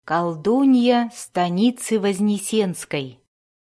Колдунья станицы Вознесенской.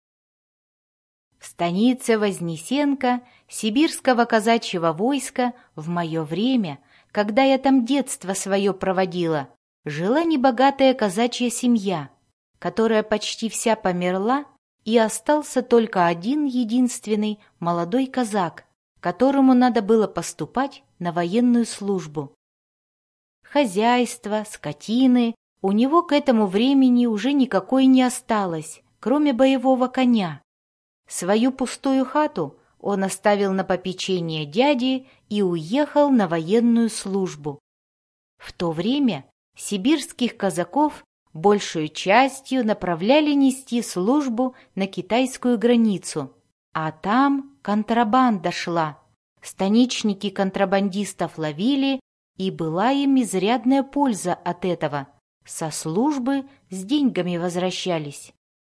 В станице Вознесенка сибирского казачьего войска в мое время, когда я там детство свое проводила, жила небогатая казачья семья, которая почти вся померла, и остался только один единственный молодой казак, которому надо было поступать на военную службу. Хозяйство, скотины у него к этому времени уже никакой не осталось, кроме боевого коня. Свою пустую хату он оставил на попечение дяди и уехал на военную службу. В то время сибирских казаков большую частью направляли нести службу на китайскую границу, а там контрабанда шла. Станичники контрабандистов ловили, и была им изрядная польза от этого. Со службы с деньгами возвращались.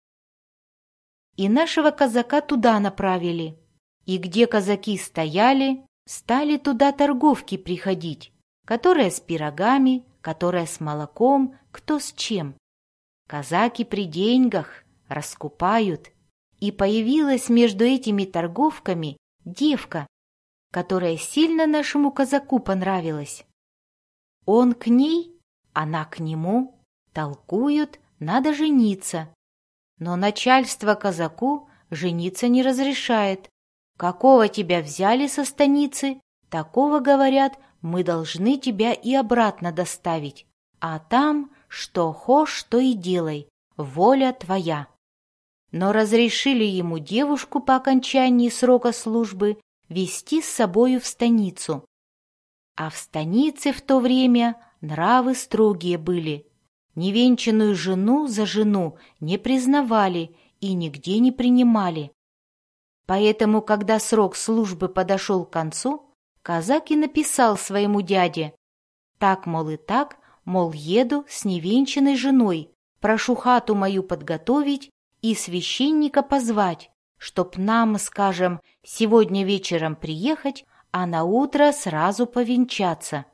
И нашего казака туда направили. И где казаки стояли, стали туда торговки приходить, которые с пирогами, которые с молоком, кто с чем. Казаки при деньгах раскупают. И появилась между этими торговками девка, которая сильно нашему казаку понравилась. Он к ней, она к нему, толкуют, надо жениться. Но начальство казаку жениться не разрешает. Какого тебя взяли со станицы, такого, говорят, мы должны тебя и обратно доставить. А там что хошь, то и делай, воля твоя. Но разрешили ему девушку по окончании срока службы везти с собою в станицу. А в станице в то время нравы строгие были. Невенчанную жену за жену не признавали и нигде не принимали. Поэтому, когда срок службы подошел к концу, казак и написал своему дяде: «Так, мол, и так, мол, еду с невенчанной женой, прошу хату мою подготовить и священника позвать, чтоб нам, скажем, сегодня вечером приехать, а наутро сразу повенчаться».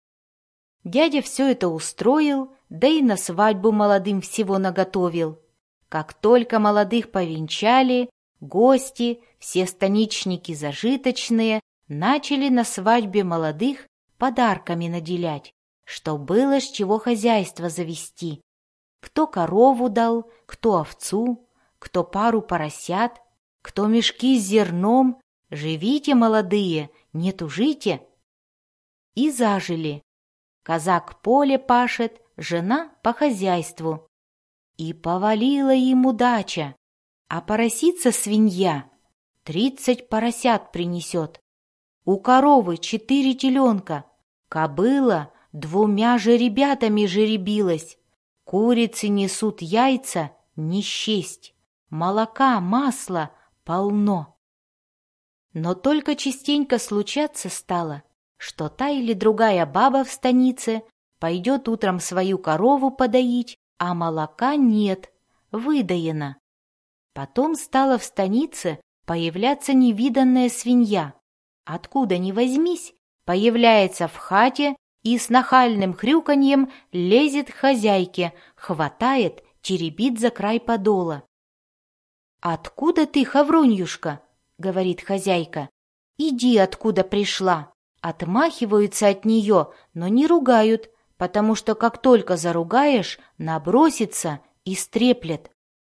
Дядя все это устроил, да и на свадьбу молодым всего наготовил. Как только молодых повенчали, гости, все станичники зажиточные, начали на свадьбе молодых подарками наделять, что было с чего хозяйство завести. Кто корову дал, кто овцу, кто пару поросят, кто мешки с зерном. Живите, молодые, не тужите. И зажили. Казак поле пашет, жена по хозяйству. И повалила им удача. А поросица-свинья 30 поросят принесет. У коровы 4 теленка. Кобыла 2 жеребятами жеребилась. Курицы несут яйца не счесть. Молока, масла полно. Но только частенько случаться стало, что та или другая баба в станице пойдет утром свою корову подоить, а молока нет, выдаено. Потом стала в станице появляться невиданная свинья. Откуда ни возьмись, появляется в хате и с нахальным хрюканьем лезет к хозяйке, хватает, теребит за край подола. «Откуда ты, Хавроньюшка?» — говорит хозяйка. «Иди, откуда пришла». Отмахиваются от нее, но не ругают, потому что как только заругаешь, набросится и стреплет.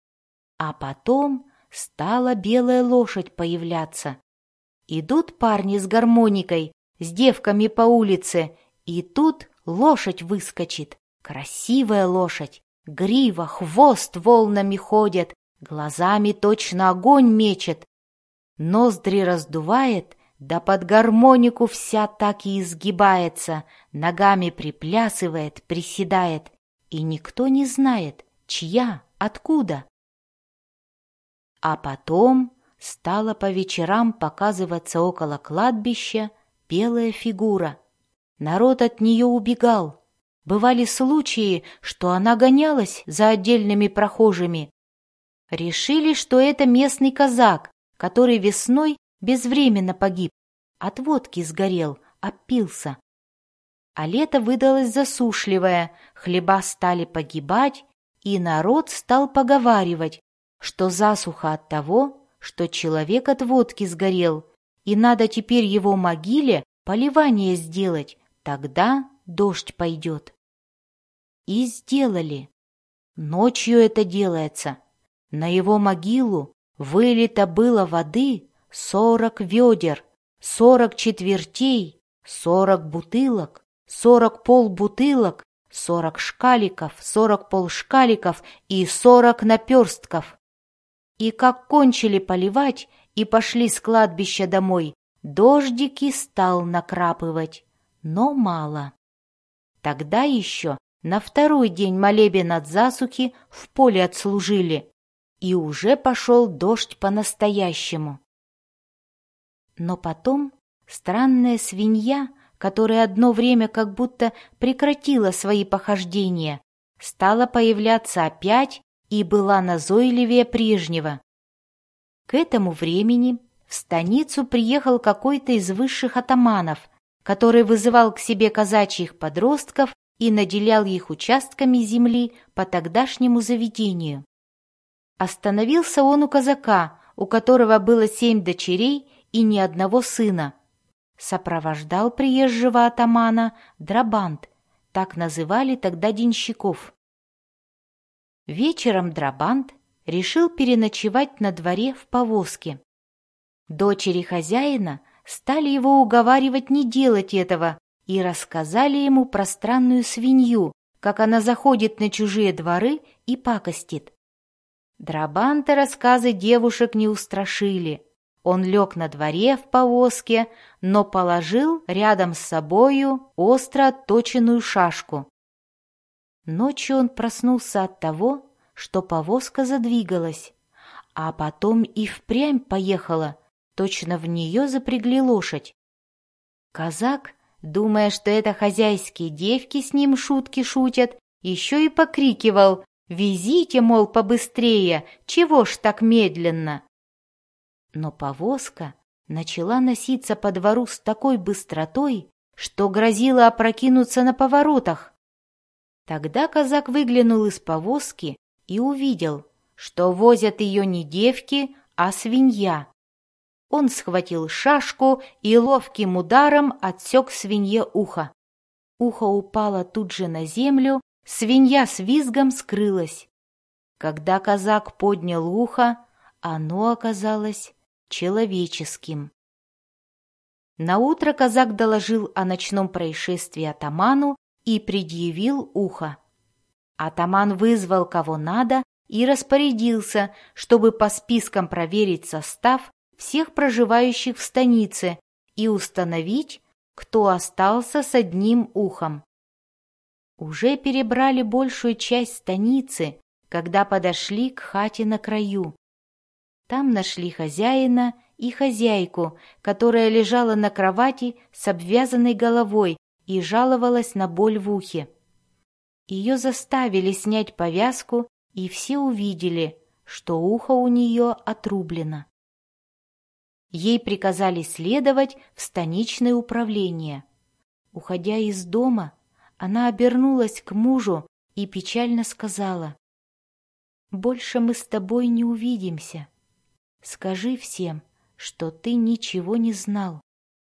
А потом стала белая лошадь появляться. Идут парни с гармоникой, с девками по улице, и тут лошадь выскочит. Красивая лошадь, грива, хвост волнами ходят, глазами точно огонь мечет. Ноздри раздувает, да под гармонику вся так и изгибается, ногами приплясывает, приседает, и никто не знает, чья, откуда. А потом стала по вечерам показываться около кладбища белая фигура. Народ от нее убегал. Бывали случаи, что она гонялась за отдельными прохожими. Решили, что это местный казак, который весной безвременно погиб, от водки сгорел, опился. А лето выдалось засушливое, хлеба стали погибать, и народ стал поговаривать, что засуха от того, что человек от водки сгорел, и надо теперь его могиле поливание сделать, тогда дождь пойдет. И сделали. Ночью это делается. На его могилу вылито было воды 40 ведер, 40 четвертей, 40 бутылок, 40 полбутылок, 40 шкаликов, 40 полшкаликов и 40 наперстков. И как кончили поливать и пошли с кладбища домой, дождики стал накрапывать, но мало. Тогда еще на второй день молебен от засухи в поле отслужили, и уже пошел дождь по-настоящему. Но потом странная свинья, которая одно время как будто прекратила свои похождения, стала появляться опять и была назойливее прежнего. К этому времени в станицу приехал какой-то из высших атаманов, который вызывал к себе казачьих подростков и наделял их участками земли по тогдашнему заведению. Остановился он у казака, у которого было 7 дочерей и ни одного сына. Сопровождал приезжего атамана драбант, так называли тогда денщиков. Вечером драбант решил переночевать на дворе в повозке. Дочери хозяина стали его уговаривать не делать этого и рассказали ему про странную свинью, как она заходит на чужие дворы и пакостит. Драбанта рассказы девушек не устрашили. Он лег на дворе в повозке, но положил рядом с собою остро отточенную шашку. Ночью он проснулся от того, что повозка задвигалась, а потом и впрямь поехала, точно в нее запрягли лошадь. Казак, думая, что это хозяйские девки с ним шутки шутят, еще и покрикивал: «Везите, мол, побыстрее, чего ж так медленно?» Но повозка начала носиться по двору с такой быстротой, что грозила опрокинуться на поворотах. Тогда казак выглянул из повозки и увидел, что возят ее не девки, а свинья. Он схватил шашку и ловким ударом отсек свинье ухо. Ухо упало тут же на землю, свинья с визгом скрылась. Когда казак поднял ухо, оно оказалось человеческим. Наутро казак доложил о ночном происшествии атаману и предъявил ухо. Атаман вызвал кого надо и распорядился, чтобы по спискам проверить состав всех проживающих в станице и установить, кто остался с одним ухом. Уже перебрали большую часть станицы, когда подошли к хате на краю. Там нашли хозяина и хозяйку, которая лежала на кровати с обвязанной головой и жаловалась на боль в ухе. Ее заставили снять повязку, и все увидели, что ухо у нее отрублено. Ей приказали следовать в станичное управление. Уходя из дома, она обернулась к мужу и печально сказала: «Больше мы с тобой не увидимся. Скажи всем, что ты ничего не знал».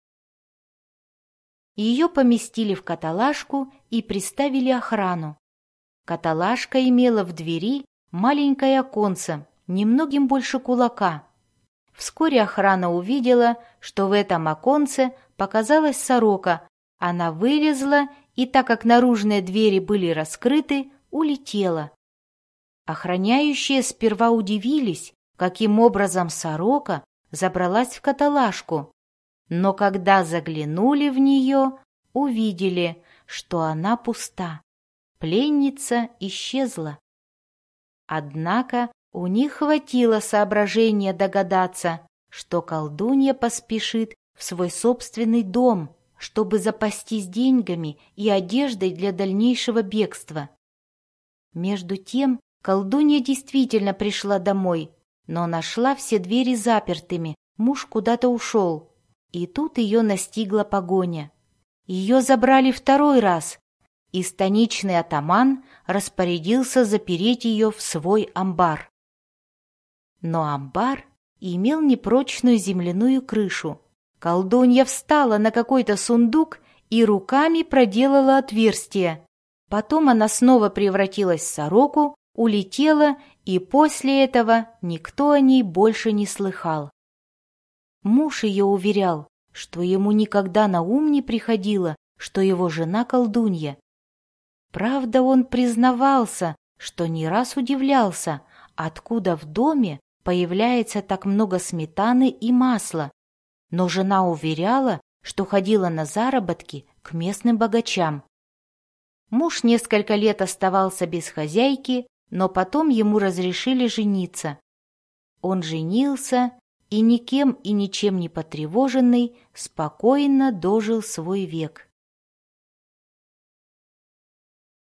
Ее поместили в каталажку и приставили охрану. Каталажка имела в двери маленькое оконце, немногим больше кулака. Вскоре охрана увидела, что в этом оконце показалась сорока. Она вылезла и, так как наружные двери были раскрыты, улетела. Охраняющие сперва удивились, каким образом сорока забралась в каталажку, но когда заглянули в нее, увидели, что она пуста. Пленница исчезла. Однако у них хватило соображения догадаться, что колдунья поспешит в свой собственный дом, чтобы запастись деньгами и одеждой для дальнейшего бегства. Между тем колдунья действительно пришла домой, но нашла все двери запертыми, муж куда-то ушел. И тут ее настигла погоня. Ее забрали второй раз, и станичный атаман распорядился запереть ее в свой амбар. Но амбар имел непрочную земляную крышу. Колдунья встала на какой-то сундук и руками проделала отверстие. Потом она снова превратилась в сороку, улетела, и после этого никто о ней больше не слыхал. Муж ее уверял, что ему никогда на ум не приходило, что его жена колдунья. Правда, он признавался, что не раз удивлялся, откуда в доме появляется так много сметаны и масла, но жена уверяла, что ходила на заработки к местным богачам. Муж несколько лет оставался без хозяйки, но потом ему разрешили жениться. Он женился и никем и ничем не потревоженный спокойно дожил свой век.